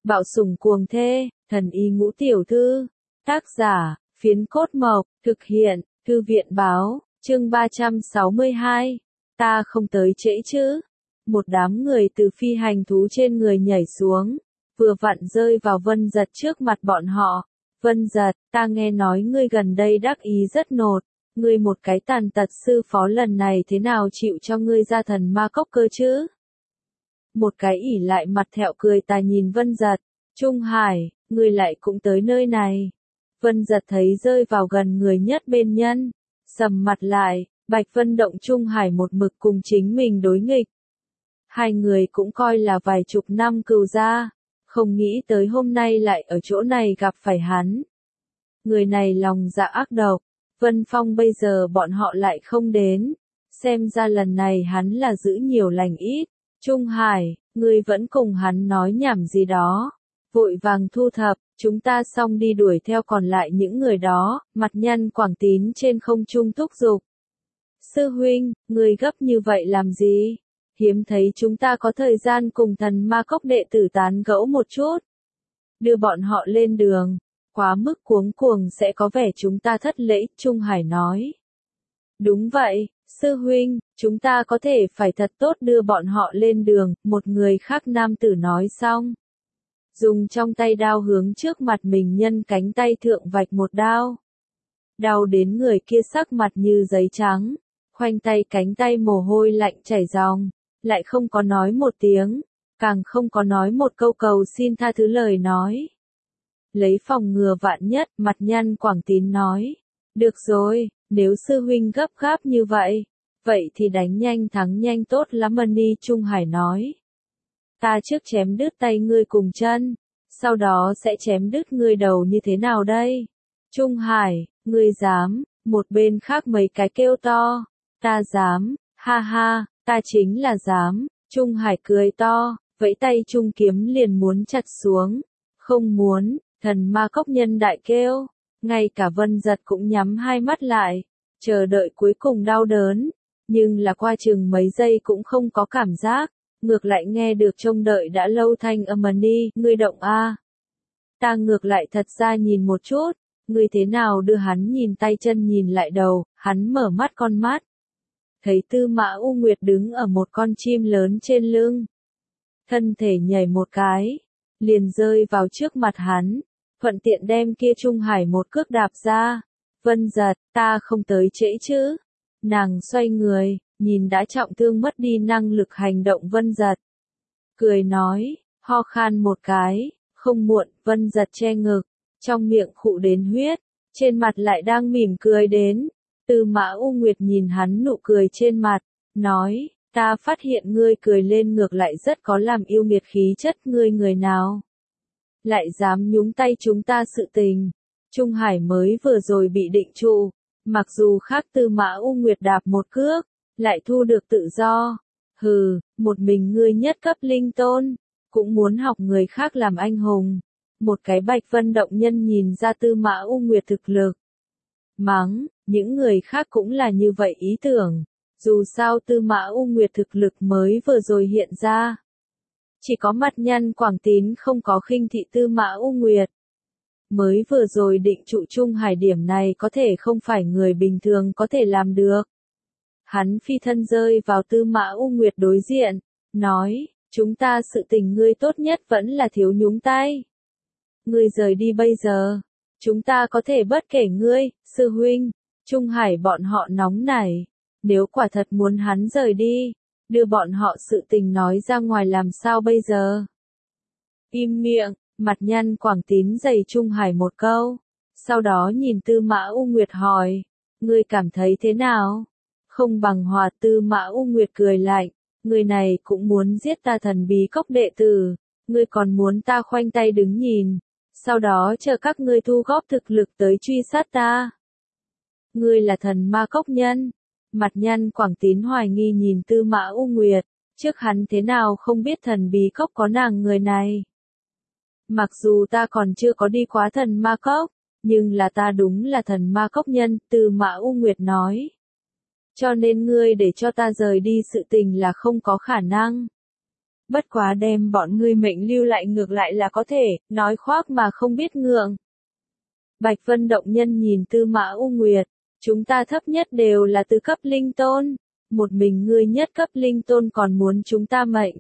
Bạo sủng cuồng thê, thần y ngũ tiểu thư. Tác giả, Phiến Cốt Mộc, thực hiện, Thư viện báo, chương 362. Ta không tới trễ chứ. Một đám người từ phi hành thú trên người nhảy xuống, vừa vặn rơi vào Vân Giật trước mặt bọn họ. Vân Giật, ta nghe nói ngươi gần đây đắc ý rất nột, ngươi một cái tàn tật sư phó lần này thế nào chịu cho ngươi ra thần ma cốc cơ chứ? Một cái ỉ lại mặt thẹo cười ta nhìn Vân Giật, Trung Hải, ngươi lại cũng tới nơi này. Vân Giật thấy rơi vào gần người nhất bên nhân, sầm mặt lại, Bạch Vân Động Trung Hải một mực cùng chính mình đối nghịch. Hai người cũng coi là vài chục năm cừu gia, không nghĩ tới hôm nay lại ở chỗ này gặp phải hắn. Người này lòng dạ ác độc, Vân Phong bây giờ bọn họ lại không đến, xem ra lần này hắn là giữ nhiều lành ít. Trung Hải, ngươi vẫn cùng hắn nói nhảm gì đó, vội vàng thu thập, chúng ta xong đi đuổi theo còn lại những người đó. Mặt Nhân Quảng Tín trên không trung thúc giục. Sư huynh, ngươi gấp như vậy làm gì? Hiếm thấy chúng ta có thời gian cùng thần ma cốc đệ tử tán gẫu một chút. Đưa bọn họ lên đường, quá mức cuống cuồng sẽ có vẻ chúng ta thất lễ, Trung Hải nói. Đúng vậy, sư huynh, chúng ta có thể phải thật tốt đưa bọn họ lên đường, một người khác nam tử nói xong. Dùng trong tay đao hướng trước mặt mình nhân cánh tay thượng vạch một đao. Đau đến người kia sắc mặt như giấy trắng, khoanh tay cánh tay mồ hôi lạnh chảy ròng, lại không có nói một tiếng, càng không có nói một câu cầu xin tha thứ lời nói. Lấy phòng ngừa vạn nhất, Mặt Nhân Quảng Tín nói. Được rồi, nếu sư huynh gấp gáp như vậy thì đánh nhanh thắng nhanh tốt lắm Ni Trung Hải nói. Ta trước chém đứt tay ngươi cùng chân, sau đó sẽ chém đứt ngươi đầu như thế nào đây? Trung Hải, ngươi dám, một bên khác mấy cái kêu to. Ta dám, ha ha, ta chính là dám. Trung Hải cười to, vẫy tay trung kiếm liền muốn chặt xuống. Không muốn, thần ma cốc nhân đại kêu. Ngay cả Vân Giật cũng nhắm hai mắt lại, chờ đợi cuối cùng đau đớn, nhưng là qua chừng mấy giây cũng không có cảm giác, ngược lại nghe được trông đợi đã lâu thanh âm Ni, ngươi động a. Ta ngược lại thật ra nhìn một chút, ngươi thế nào đưa hắn nhìn tay chân nhìn lại đầu, hắn mở mắt con mắt. Thấy Tư Mã U Nguyệt đứng ở một con chim lớn trên lưng. Thân thể nhảy một cái, liền rơi vào trước mặt hắn. Thuận tiện đem kia Trung Hải một cước đạp ra. Vân Giật, ta không tới trễ chứ. Nàng xoay người, nhìn đã trọng thương mất đi năng lực hành động Vân Giật. Cười nói, ho khan một cái, không muộn, Vân Giật che ngực, trong miệng khụ đến huyết, trên mặt lại đang mỉm cười đến. Tư Mã U Nguyệt nhìn hắn nụ cười trên mặt, nói, ta phát hiện ngươi cười lên ngược lại rất có làm yêu nghiệt khí chất, ngươi người nào? Lại dám nhúng tay chúng ta sự tình. Trung Hải mới vừa rồi bị định trụ, mặc dù khác Tư Mã U Nguyệt đạp một cước, lại thu được tự do. Hừ, một mình ngươi nhất cấp linh tôn, cũng muốn học người khác làm anh hùng. Một cái Bạch Vân Động nhân nhìn ra Tư Mã U Nguyệt thực lực. Mắng, những người khác cũng là như vậy ý tưởng. Dù sao Tư Mã U Nguyệt thực lực mới vừa rồi hiện ra. Chỉ có Mặt Nhân Quảng Tín không có khinh thị Tư Mã U Nguyệt. Mới vừa rồi định trụ Trung Hải điểm này có thể không phải người bình thường có thể làm được. Hắn phi thân rơi vào Tư Mã U Nguyệt đối diện, nói, chúng ta sự tình ngươi tốt nhất vẫn là thiếu nhúng tay. Ngươi rời đi bây giờ, chúng ta có thể bất kể ngươi, sư huynh. Trung Hải bọn họ nóng nảy, nếu quả thật muốn hắn rời đi, đưa bọn họ sự tình nói ra ngoài làm sao bây giờ? Im miệng, Mặt Nhân Quảng Tín giày Trung Hải một câu, sau đó nhìn Tư Mã U Nguyệt hỏi, ngươi cảm thấy thế nào? Không bằng hòa. Tư Mã U Nguyệt cười lạnh, người này cũng muốn giết ta thần bí cốc đệ tử, ngươi còn muốn ta khoanh tay đứng nhìn, sau đó chờ các ngươi thu góp thực lực tới truy sát ta. Ngươi là thần ma cốc nhân. Mặt Nhân Quảng Tín hoài nghi nhìn Tư Mã U Nguyệt, trước hắn thế nào không biết thần bí cốc có nàng người này. Mặc dù ta còn chưa có đi qua thần ma cốc, nhưng là ta đúng là thần ma cốc nhân, Tư Mã U Nguyệt nói. Cho nên ngươi để cho ta rời đi sự tình là không có khả năng. Bất quá đem bọn ngươi mệnh lưu lại ngược lại là có thể, nói khoác mà không biết ngượng. Bạch Vân Động Nhân nhìn Tư Mã U Nguyệt, chúng ta thấp nhất đều là tứ cấp linh tôn, một mình ngươi nhất cấp linh tôn còn muốn chúng ta mệnh.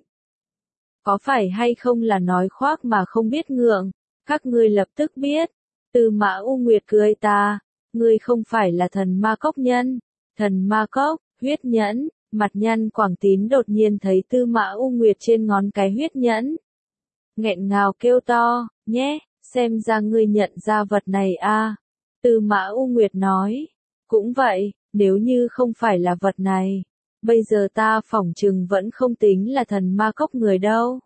Có phải hay không là nói khoác mà không biết ngượng, các ngươi lập tức biết. Tư Mã U Nguyệt cười ta, ngươi không phải là thần ma cốc nhân, thần ma cốc, huyết nhẫn, mặt nhăn Quảng Tín đột nhiên thấy Tư Mã U Nguyệt trên ngón cái huyết nhẫn. Nghẹn ngào kêu to, nhé, xem ra ngươi nhận ra vật này a. Tư Mã U Nguyệt nói, cũng vậy, nếu như không phải là vật này, bây giờ ta phỏng chừng vẫn không tính là thần ma cốc người đâu.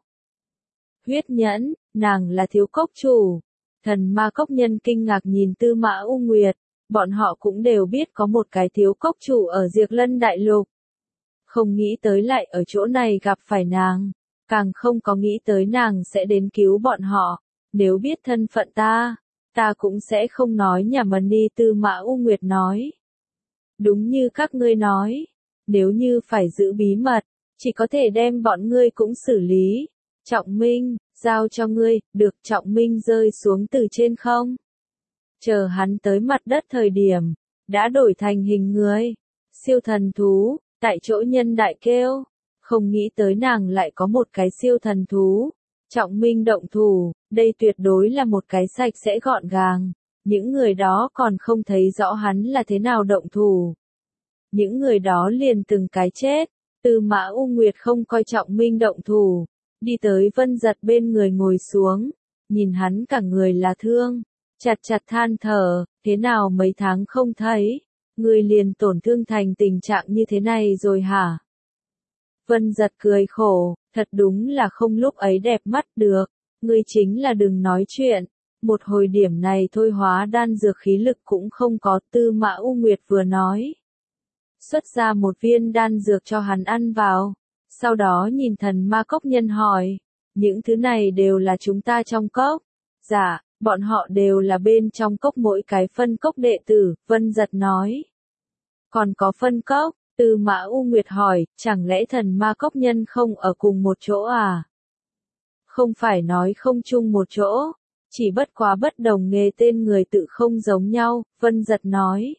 Huyết nhẫn, nàng là thiếu cốc chủ. Thần ma cốc nhân kinh ngạc nhìn Tư Mã U Nguyệt, bọn họ cũng đều biết có một cái thiếu cốc chủ ở Diệp Lân Đại Lục. Không nghĩ tới lại ở chỗ này gặp phải nàng, càng không có nghĩ tới nàng sẽ đến cứu bọn họ. Nếu biết thân phận ta cũng sẽ không nói nhà mần đi. Tư Mã U Nguyệt nói. Đúng như các ngươi nói, nếu như phải giữ bí mật, chỉ có thể đem bọn ngươi cũng xử lý. Trọng Minh, giao cho ngươi, được. Trọng Minh rơi xuống từ trên không. Chờ hắn tới mặt đất thời điểm, đã đổi thành hình người. Siêu thần thú, tại chỗ nhân đại kêu, không nghĩ tới nàng lại có một cái siêu thần thú. Trọng Minh động thủ, đây tuyệt đối là một cái sạch sẽ gọn gàng. Những người đó còn không thấy rõ hắn là thế nào động thủ. Những người đó liền từng cái chết. Tư Mã U Nguyệt không coi Trọng Minh động thủ, đi tới Vân Giật bên người ngồi xuống, nhìn hắn cả người là thương, chặt than thở, thế nào mấy tháng không thấy, ngươi liền tổn thương thành tình trạng như thế này rồi hả? Vân Giật cười khổ, thật đúng là không lúc ấy đẹp mắt được, ngươi chính là đừng nói chuyện, một hồi điểm này thôi hóa đan dược khí lực cũng không có. Tư Mã U Nguyệt vừa nói, xuất ra một viên đan dược cho hắn ăn vào, sau đó nhìn thần ma cốc nhân hỏi, những thứ này đều là chúng ta trong cốc? Dạ, bọn họ đều là bên trong cốc mỗi cái phân cốc đệ tử. Vân Giật nói. Còn có phân cốc? Tư Mã U Nguyệt hỏi, chẳng lẽ thần ma cốc nhân không ở cùng một chỗ à? Không phải nói không chung một chỗ, chỉ bất quá bất đồng nghề tên người tự không giống nhau. Vân Giật nói.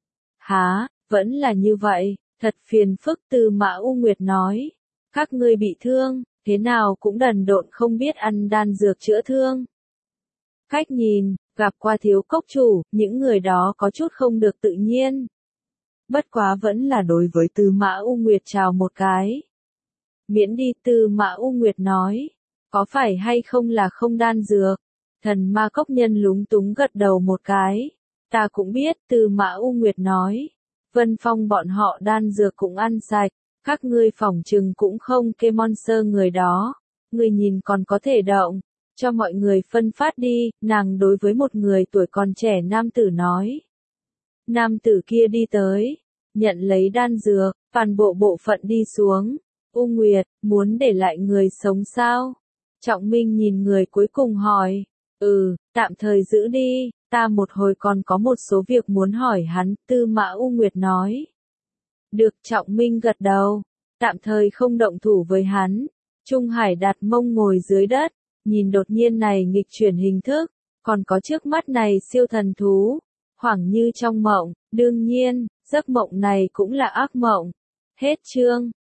Hả, vẫn là như vậy, thật phiền phức. Tư Mã U Nguyệt nói. Các ngươi bị thương, thế nào cũng đần độn không biết ăn đan dược chữa thương. Cách nhìn, gặp qua thiếu cốc chủ, những người đó có chút không được tự nhiên. Bất quá vẫn là đối với Tư Mã U Nguyệt chào một cái. Miễn đi. Tư Mã U Nguyệt nói. Có phải hay không là không đan dược? Thần ma cốc nhân lúng túng gật đầu một cái. Ta cũng biết. Tư Mã U Nguyệt nói. Vân Phong bọn họ đan dược cũng ăn sạch. Các ngươi phỏng chừng cũng không kê monster người đó. Người nhìn còn có thể động. Cho mọi người phân phát đi. Nàng đối với một người tuổi còn trẻ nam tử nói. Nam tử kia đi tới. Nhận lấy đan dược. Toàn bộ bộ phận đi xuống. U Nguyệt, muốn để lại người sống sao? Trọng Minh nhìn người cuối cùng hỏi. Tạm thời giữ đi. Ta một hồi còn có một số việc muốn hỏi hắn. Tư Mã U Nguyệt nói. Được. Trọng Minh gật đầu. Tạm thời không động thủ với hắn. Trung Hải đặt mông ngồi dưới đất. Nhìn đột nhiên này nghịch chuyển hình thức. Còn có trước mắt này siêu thần thú. Hoảng như trong mộng. Đương nhiên, giấc mộng này cũng là ác mộng. Hết chương.